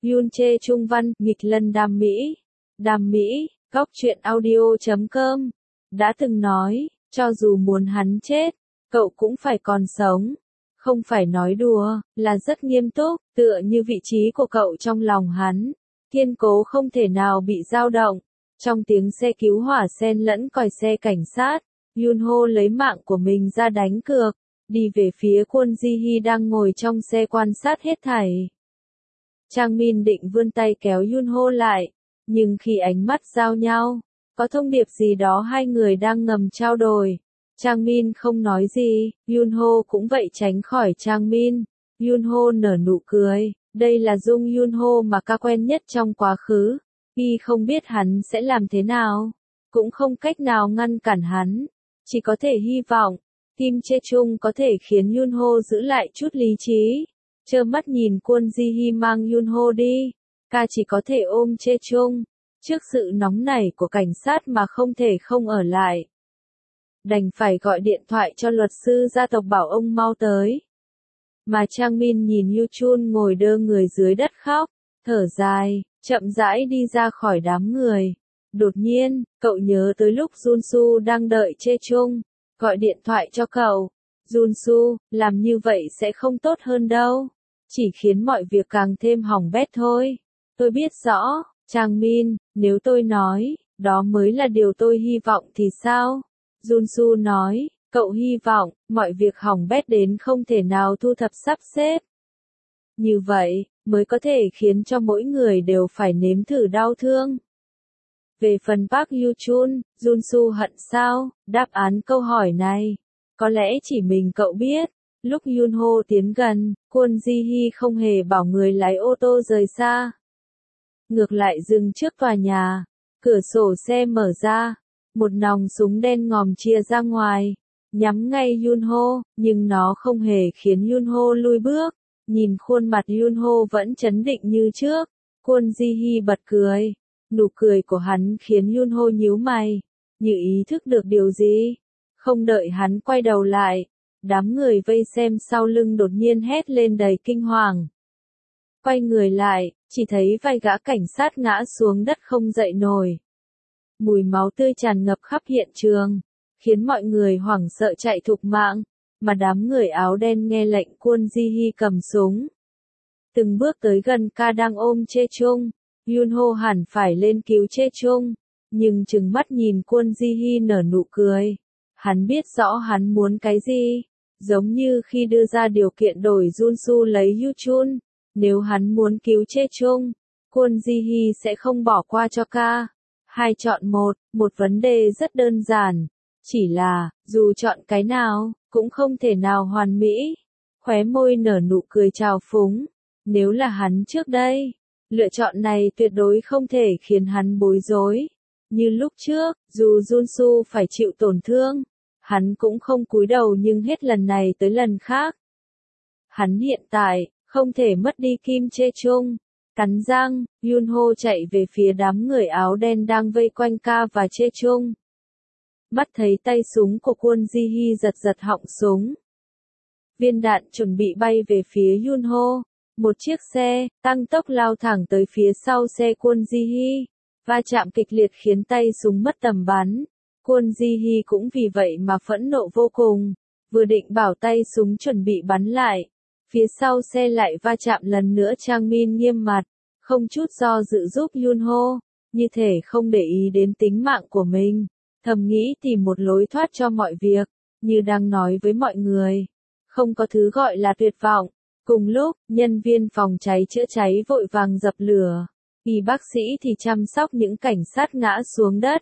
Yoon Chae Trung văn, nghịch lân Đam Mỹ. Đam Mỹ, góc truyện audio.com. Đã từng nói, cho dù muốn hắn chết, cậu cũng phải còn sống. Không phải nói đùa, là rất nghiêm túc, tựa như vị trí của cậu trong lòng hắn. Kiên cố không thể nào bị dao động. Trong tiếng xe cứu hỏa xen lẫn còi xe cảnh sát, Yoon Ho lấy mạng của mình ra đánh cược, đi về phía Kwon Ji Hee đang ngồi trong xe quan sát hết thảy. Chang Min định vươn tay kéo Yoon Ho lại, nhưng khi ánh mắt giao nhau, có thông điệp gì đó hai người đang ngầm trao đổi. Chang Min không nói gì, Yoon Ho cũng vậy tránh khỏi Chang Min. Yoon Ho nở nụ cười, đây là Dung Yoon Ho mà ca quen nhất trong quá khứ. Y không biết hắn sẽ làm thế nào, cũng không cách nào ngăn cản hắn, chỉ có thể hy vọng, Kim Chae Chung có thể khiến Yoon Ho giữ lại chút lý trí. Trơ mắt nhìn Kwon Ji Hee mang Yoon Ho đi, ca chỉ có thể ôm Chae Chung, trước sự nóng nảy của cảnh sát mà không thể không ở lại. Đành phải gọi điện thoại cho luật sư gia tộc bảo ông mau tới. Mà Chang Min nhìn Yoo Chun ngồi đơ người dưới đất khóc, thở dài, chậm rãi đi ra khỏi đám người. Đột nhiên, cậu nhớ tới lúc Junsu đang đợi Chae Chung, gọi điện thoại cho cậu. Junsu, làm như vậy sẽ không tốt hơn đâu, chỉ khiến mọi việc càng thêm hỏng bét thôi. Tôi biết rõ, Chang Min, nếu tôi nói, đó mới là điều tôi hy vọng thì sao? Junsu nói, cậu hy vọng, mọi việc hỏng bét đến không thể nào thu thập sắp xếp. Như vậy, mới có thể khiến cho mỗi người đều phải nếm thử đau thương. Về phần Park Yoo Chun, Junsu hận sao? Đáp án câu hỏi này, có lẽ chỉ mình cậu biết. Lúc Yoon Ho tiến gần, Kwon Ji Hee không hề bảo người lái ô tô rời xa. Ngược lại dừng trước tòa nhà, cửa sổ xe mở ra, một nòng súng đen ngòm chia ra ngoài, nhắm ngay Yoon Ho, nhưng nó không hề khiến Yoon Ho lùi bước. Nhìn khuôn mặt Yoon Ho vẫn trấn định như trước, Kwon Ji Hee bật cười. Nụ cười của hắn khiến Yoon Ho nhíu mày, như ý thức được điều gì. Không đợi hắn quay đầu lại, đám người vây xem sau lưng đột nhiên hét lên đầy kinh hoàng. Quay người lại, chỉ thấy vài gã cảnh sát ngã xuống đất không dậy nổi. Mùi máu tươi tràn ngập khắp hiện trường, khiến mọi người hoảng sợ chạy thục mạng, mà đám người áo đen nghe lệnh Kwon Ji Hee cầm súng. Từng bước tới gần ca đang ôm Chae Chung, Yoon Ho hẳn phải lên cứu Chae Chung, nhưng trừng mắt nhìn Kwon Ji Hee nở nụ cười. Hắn biết rõ hắn muốn cái gì, giống như khi đưa ra điều kiện đổi Junsu lấy Yoo Chun, nếu hắn muốn cứu Chae Chung, Kwon Ji Hee sẽ không bỏ qua cho ca. Hai chọn một vấn đề rất đơn giản, chỉ là, dù chọn cái nào, cũng không thể nào hoàn mỹ. Khóe môi nở nụ cười trào phúng, nếu là hắn trước đây, lựa chọn này tuyệt đối không thể khiến hắn bối rối. Như lúc trước, dù Junsu phải chịu tổn thương, hắn cũng không cúi đầu, nhưng hết lần này tới lần khác. Hắn hiện tại, không thể mất đi Kim Chae Chung. Cắn răng, Yoon Ho chạy về phía đám người áo đen đang vây quanh ca và Chae Chung. Mắt thấy tay súng của Kwon Ji Hee giật giật họng súng. Viên đạn chuẩn bị bay về phía Yoon Ho. Một chiếc xe, tăng tốc lao thẳng tới phía sau xe Kwon Ji Hee. Va chạm kịch liệt khiến tay súng mất tầm bắn. Kwon Ji Hee cũng vì vậy mà phẫn nộ vô cùng. Vừa định bảo tay súng chuẩn bị bắn lại, phía sau xe lại va chạm lần nữa. Chang Min nghiêm mặt, không chút do dự giúp Yoon Ho, như thể không để ý đến tính mạng của mình, thầm nghĩ tìm một lối thoát cho mọi việc, như đang nói với mọi người. Không có thứ gọi là tuyệt vọng. Cùng lúc, nhân viên phòng cháy chữa cháy vội vàng dập lửa, y bác sĩ thì chăm sóc những cảnh sát ngã xuống đất.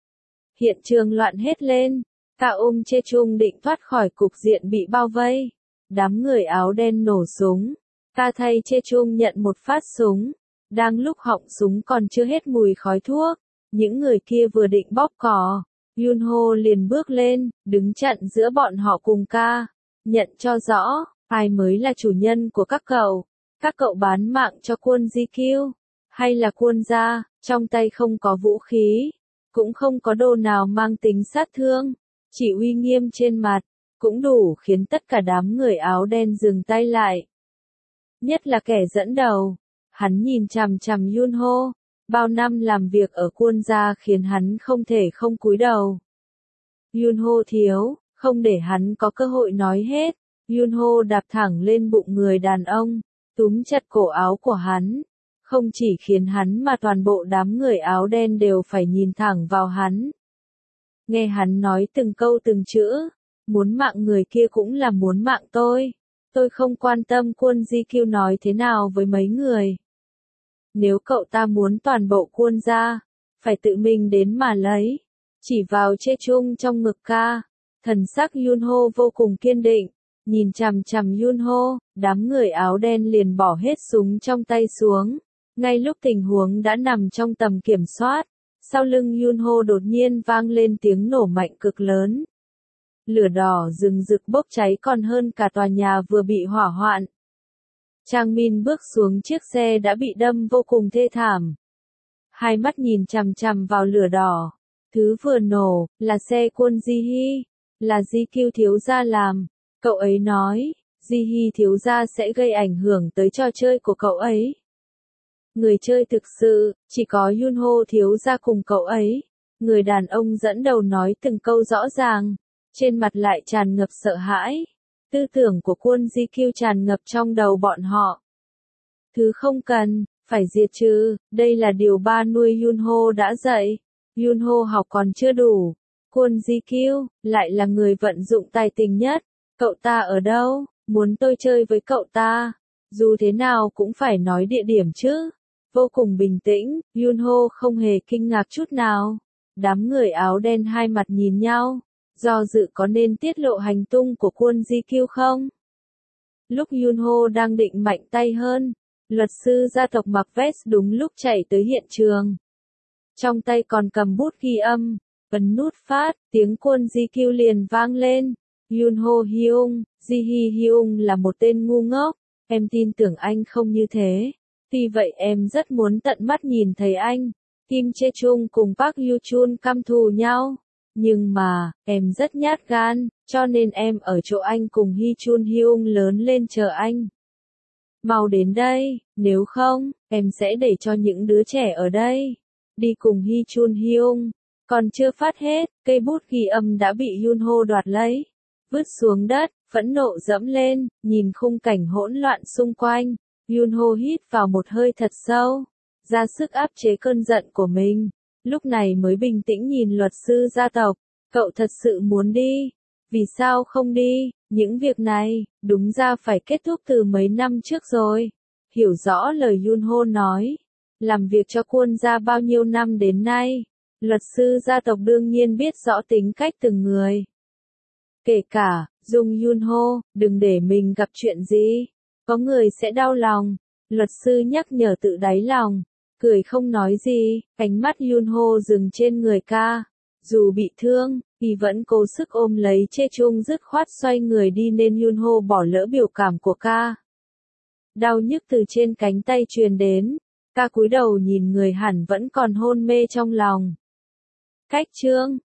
Hiện trường loạn hết lên, cả ôm Chae Chung định thoát khỏi cục diện bị bao vây. Đám người áo đen nổ súng, ta thay Chae Chung nhận một phát súng. Đang lúc họng súng còn chưa hết mùi khói thuốc, những người kia vừa định bóp cò, Yoon Ho liền bước lên, đứng chặn giữa bọn họ cùng ca. Nhận cho rõ, ai mới là chủ nhân của các cậu? Các cậu bán mạng cho Kwon Ji Kyu, hay là Kwon gia? Trong tay không có vũ khí, cũng không có đồ nào mang tính sát thương, chỉ uy nghiêm trên mặt, cũng đủ khiến tất cả đám người áo đen dừng tay lại. Nhất là kẻ dẫn đầu, Hắn nhìn chằm chằm Yunho, bao năm làm việc ở Kwon gia khiến hắn không thể không cúi đầu. Yunho thiếu, không để hắn có cơ hội nói hết, Yunho đạp thẳng lên bụng người đàn ông, túm chặt cổ áo của hắn. Không chỉ khiến hắn mà toàn bộ đám người áo đen đều phải nhìn thẳng vào hắn. Nghe hắn nói từng câu từng chữ, muốn mạng người kia cũng là muốn mạng tôi. Tôi không quan tâm Kwon GQ nói thế nào với mấy người. Nếu cậu ta muốn toàn bộ Kwon gia, phải tự mình đến mà lấy. Chỉ vào Chê Chung trong ngực ca. Thần sắc Yunho vô cùng kiên định. Nhìn chằm chằm Yunho, đám người áo đen liền bỏ hết súng trong tay xuống. Ngay lúc tình huống đã nằm trong tầm kiểm soát, sau lưng Yunho đột nhiên vang lên tiếng nổ mạnh cực lớn. Lửa đỏ rừng rực bốc cháy còn hơn cả tòa nhà vừa bị hỏa hoạn. Trang Min bước xuống chiếc xe đã bị đâm vô cùng thê thảm. Hai mắt nhìn chằm chằm vào lửa đỏ. Thứ vừa nổ, là xe Kwon Ji-hee, là GQ thiếu gia làm. Cậu ấy nói, Ji-hee thiếu gia sẽ gây ảnh hưởng tới trò chơi của cậu ấy. Người chơi thực sự, chỉ có Yunho thiếu gia cùng cậu ấy. Người đàn ông dẫn đầu nói từng câu rõ ràng, trên mặt lại tràn ngập sợ hãi. Tư tưởng của Kwon GQ tràn ngập trong đầu bọn họ. Thứ không cần, phải diệt trừ, đây là điều ba nuôi Yunho đã dạy. Yunho học còn chưa đủ. Kwon GQ, lại là người vận dụng tài tình nhất. Cậu ta ở đâu? Muốn tôi chơi với cậu ta? Dù thế nào cũng phải nói địa điểm chứ. Vô cùng bình tĩnh, Yunho không hề kinh ngạc chút nào. Đám người áo đen hai mặt nhìn nhau. Do dự có nên tiết lộ hành tung của Kwon GQ không? Lúc Yunho đang định mạnh tay hơn, luật sư gia tộc mặc vest đúng lúc chạy tới hiện trường. Trong tay còn cầm bút ghi âm, ấn nút phát, tiếng Kwon GQ liền vang lên. Yunho Hyung, Ji-hee Hyung là một tên ngu ngốc, em tin tưởng anh không như thế. Tuy vậy em rất muốn tận mắt nhìn thấy anh, Kim Chê Chung cùng Park Yu Chun căm thù nhau. Nhưng mà, em rất nhát gan, cho nên em ở chỗ anh cùng Hee Chun Hyung lớn lên chờ anh. Mau đến đây, nếu không, em sẽ để cho những đứa trẻ ở đây đi cùng Hee Chun Hyung. Còn chưa phát hết, cây bút ghi âm đã bị Yunho đoạt lấy, vứt xuống đất, phẫn nộ dẫm lên, nhìn khung cảnh hỗn loạn xung quanh. Yunho hít vào một hơi thật sâu, ra sức áp chế cơn giận của mình. Lúc này mới bình tĩnh nhìn luật sư gia tộc. Cậu thật sự muốn đi? Vì sao không đi? Những việc này, đúng ra phải kết thúc từ mấy năm trước rồi. Hiểu rõ lời Yunho nói. Làm việc cho Kwon gia bao nhiêu năm đến nay. Luật sư gia tộc đương nhiên biết rõ tính cách từng người. Kể cả, Dung Yunho, đừng để mình gặp chuyện gì. Có người sẽ đau lòng. Luật sư nhắc nhở tự đáy lòng. Cười không nói gì, ánh mắt Yunho dừng trên người ca. Dù bị thương, thì vẫn cố sức ôm lấy Chê Chung dứt khoát xoay người đi nên Yunho bỏ lỡ biểu cảm của ca. Đau nhức từ trên cánh tay truyền đến, ca cúi đầu nhìn người hẳn vẫn còn hôn mê trong lòng. Cách chương